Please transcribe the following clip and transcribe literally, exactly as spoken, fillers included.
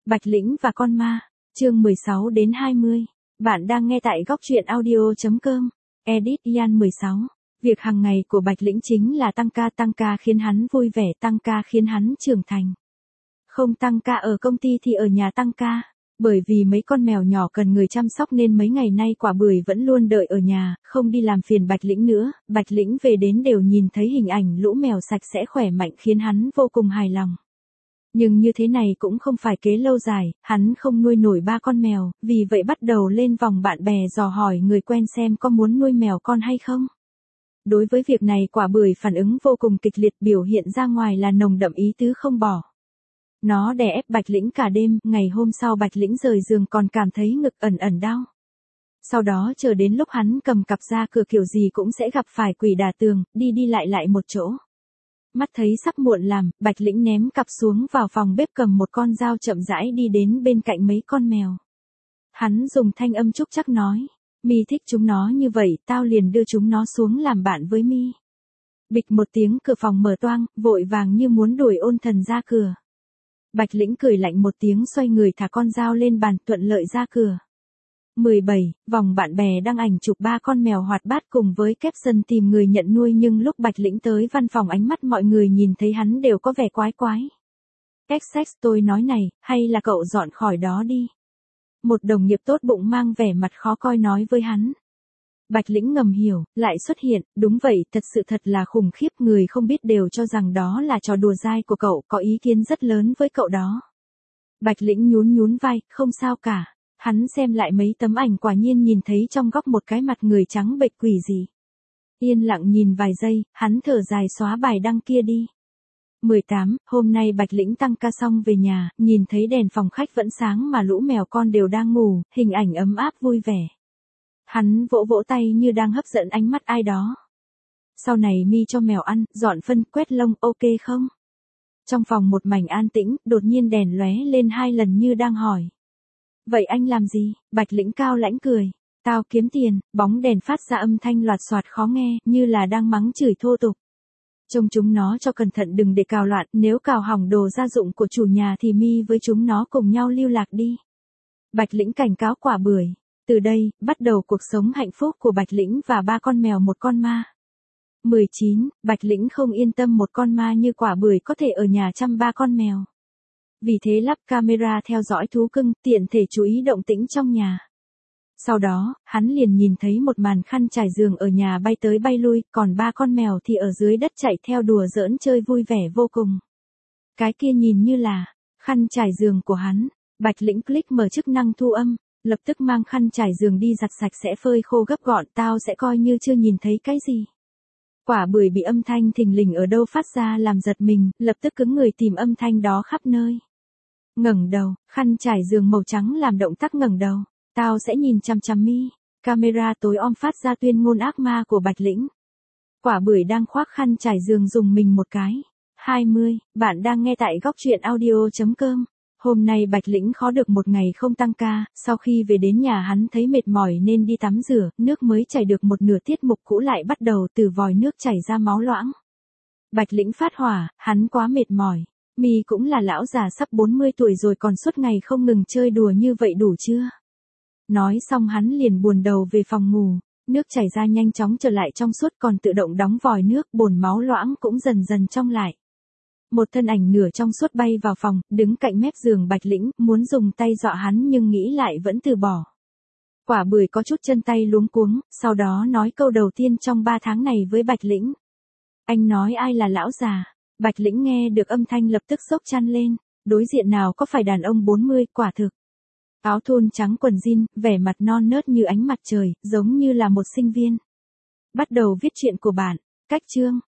Bạch Lĩnh và con ma, chương mười sáu đến hai mươi. Bạn đang nghe tại góc truyện audio chấm com. Edit Ian mười sáu. Việc hàng ngày của Bạch Lĩnh chính là tăng ca, tăng ca khiến hắn vui vẻ, tăng ca khiến hắn trưởng thành. Không tăng ca ở công ty thì ở nhà tăng ca. Bởi vì mấy con mèo nhỏ cần người chăm sóc nên mấy ngày nay Quả Bưởi vẫn luôn đợi ở nhà, không đi làm phiền Bạch Lĩnh nữa. Bạch Lĩnh về đến đều nhìn thấy hình ảnh lũ mèo sạch sẽ khỏe mạnh khiến hắn vô cùng hài lòng. Nhưng như thế này cũng không phải kế lâu dài, hắn không nuôi nổi ba con mèo, vì vậy bắt đầu lên vòng bạn bè dò hỏi người quen xem có muốn nuôi mèo con hay không. Đối với việc này Quả Bưởi phản ứng vô cùng kịch liệt, biểu hiện ra ngoài là nồng đậm ý tứ không bỏ. Nó đè ép Bạch Lĩnh cả đêm, ngày hôm sau Bạch Lĩnh rời giường còn cảm thấy ngực ẩn ẩn đau. Sau đó chờ đến lúc hắn cầm cặp ra cửa kiểu gì cũng sẽ gặp phải quỷ đả tường, đi đi lại lại một chỗ. Mắt thấy sắp muộn làm, Bạch Lĩnh ném cặp xuống vào phòng bếp cầm một con dao chậm rãi đi đến bên cạnh mấy con mèo. Hắn dùng thanh âm trúc chắc nói, Mi thích chúng nó như vậy, tao liền đưa chúng nó xuống làm bạn với Mi. Bịch một tiếng cửa phòng mở toang, vội vàng như muốn đuổi ôn thần ra cửa. Bạch Lĩnh cười lạnh một tiếng xoay người thả con dao lên bàn thuận lợi ra cửa. mười bảy. Vòng bạn bè đăng ảnh chụp ba con mèo hoạt bát cùng với caption tìm người nhận nuôi, nhưng lúc Bạch Lĩnh tới văn phòng ánh mắt mọi người nhìn thấy hắn đều có vẻ quái quái. ích ích tôi nói này, hay là cậu dọn khỏi đó đi. Một đồng nghiệp tốt bụng mang vẻ mặt khó coi nói với hắn. Bạch Lĩnh ngầm hiểu, lại xuất hiện, đúng vậy, thật sự thật là khủng khiếp, người không biết đều cho rằng đó là trò đùa dai của cậu, có ý kiến rất lớn với cậu đó. Bạch Lĩnh nhún nhún vai, không sao cả. Hắn xem lại mấy tấm ảnh quả nhiên nhìn thấy trong góc một cái mặt người trắng bệch quỷ gì. Yên lặng nhìn vài giây, hắn thở dài xóa bài đăng kia đi. mười tám. Hôm nay Bạch Lĩnh tăng ca xong về nhà, nhìn thấy đèn phòng khách vẫn sáng mà lũ mèo con đều đang ngủ, hình ảnh ấm áp vui vẻ. Hắn vỗ vỗ tay như đang hấp dẫn ánh mắt ai đó. Sau này Mi cho mèo ăn, dọn phân, quét lông, ok không? Trong phòng một mảnh an tĩnh, đột nhiên đèn lóe lên hai lần như đang hỏi. Vậy anh làm gì? Bạch Lĩnh cao lãnh cười. Tao kiếm tiền. Bóng đèn phát ra âm thanh loạt xoạt khó nghe, như là đang mắng chửi thô tục. Trông chúng nó cho cẩn thận đừng để cào loạn, nếu cào hỏng đồ gia dụng của chủ nhà thì Mi với chúng nó cùng nhau lưu lạc đi. Bạch Lĩnh cảnh cáo Quả Bưởi. Từ đây, bắt đầu cuộc sống hạnh phúc của Bạch Lĩnh và ba con mèo một con ma. mười chín. Bạch Lĩnh không yên tâm một con ma như Quả Bưởi có thể ở nhà chăm ba con mèo. Vì thế lắp camera theo dõi thú cưng, tiện thể chú ý động tĩnh trong nhà. Sau đó, hắn liền nhìn thấy một màn khăn trải giường ở nhà bay tới bay lui, còn ba con mèo thì ở dưới đất chạy theo đùa giỡn chơi vui vẻ vô cùng. Cái kia nhìn như là khăn trải giường của hắn. Bạch Lĩnh click mở chức năng thu âm, lập tức mang khăn trải giường đi giặt sạch sẽ phơi khô gấp gọn, tao sẽ coi như chưa nhìn thấy cái gì. Quả Bưởi bị âm thanh thình lình ở đâu phát ra làm giật mình, lập tức cứng người tìm âm thanh đó khắp nơi. Ngẩng đầu, khăn trải giường màu trắng làm động tác ngẩng đầu. Tao sẽ nhìn chằm chằm Mi. Camera tối om phát ra tuyên ngôn ác ma của Bạch Lĩnh. Quả Bưởi đang khoác khăn trải giường dùng mình một cái. hai mươi. Bạn đang nghe tại góc truyện audio chấm com. Hôm nay Bạch Lĩnh khó được một ngày không tăng ca, sau khi về đến nhà hắn thấy mệt mỏi nên đi tắm rửa, nước mới chảy được một nửa tiết mục cũ lại bắt đầu từ vòi nước chảy ra máu loãng. Bạch Lĩnh phát hỏa, hắn quá mệt mỏi. Mi cũng là lão già sắp bốn mươi tuổi rồi còn suốt ngày không ngừng chơi đùa như vậy đủ chưa? Nói xong hắn liền buồn đầu về phòng ngủ, nước chảy ra nhanh chóng trở lại trong suốt còn tự động đóng vòi nước, bồn máu loãng cũng dần dần trong lại. Một thân ảnh nửa trong suốt bay vào phòng, đứng cạnh mép giường Bạch Lĩnh, muốn dùng tay dọa hắn nhưng nghĩ lại vẫn từ bỏ. Quả Bưởi có chút chân tay luống cuống, sau đó nói câu đầu tiên trong ba tháng này với Bạch Lĩnh. Anh nói ai là lão già? Bạch Lĩnh nghe được âm thanh lập tức sốc chăn lên, đối diện nào có phải đàn ông bốn mươi, quả thực. Áo thun trắng quần jean, vẻ mặt non nớt như ánh mặt trời, giống như là một sinh viên. Bắt đầu viết chuyện của bạn, cách chương,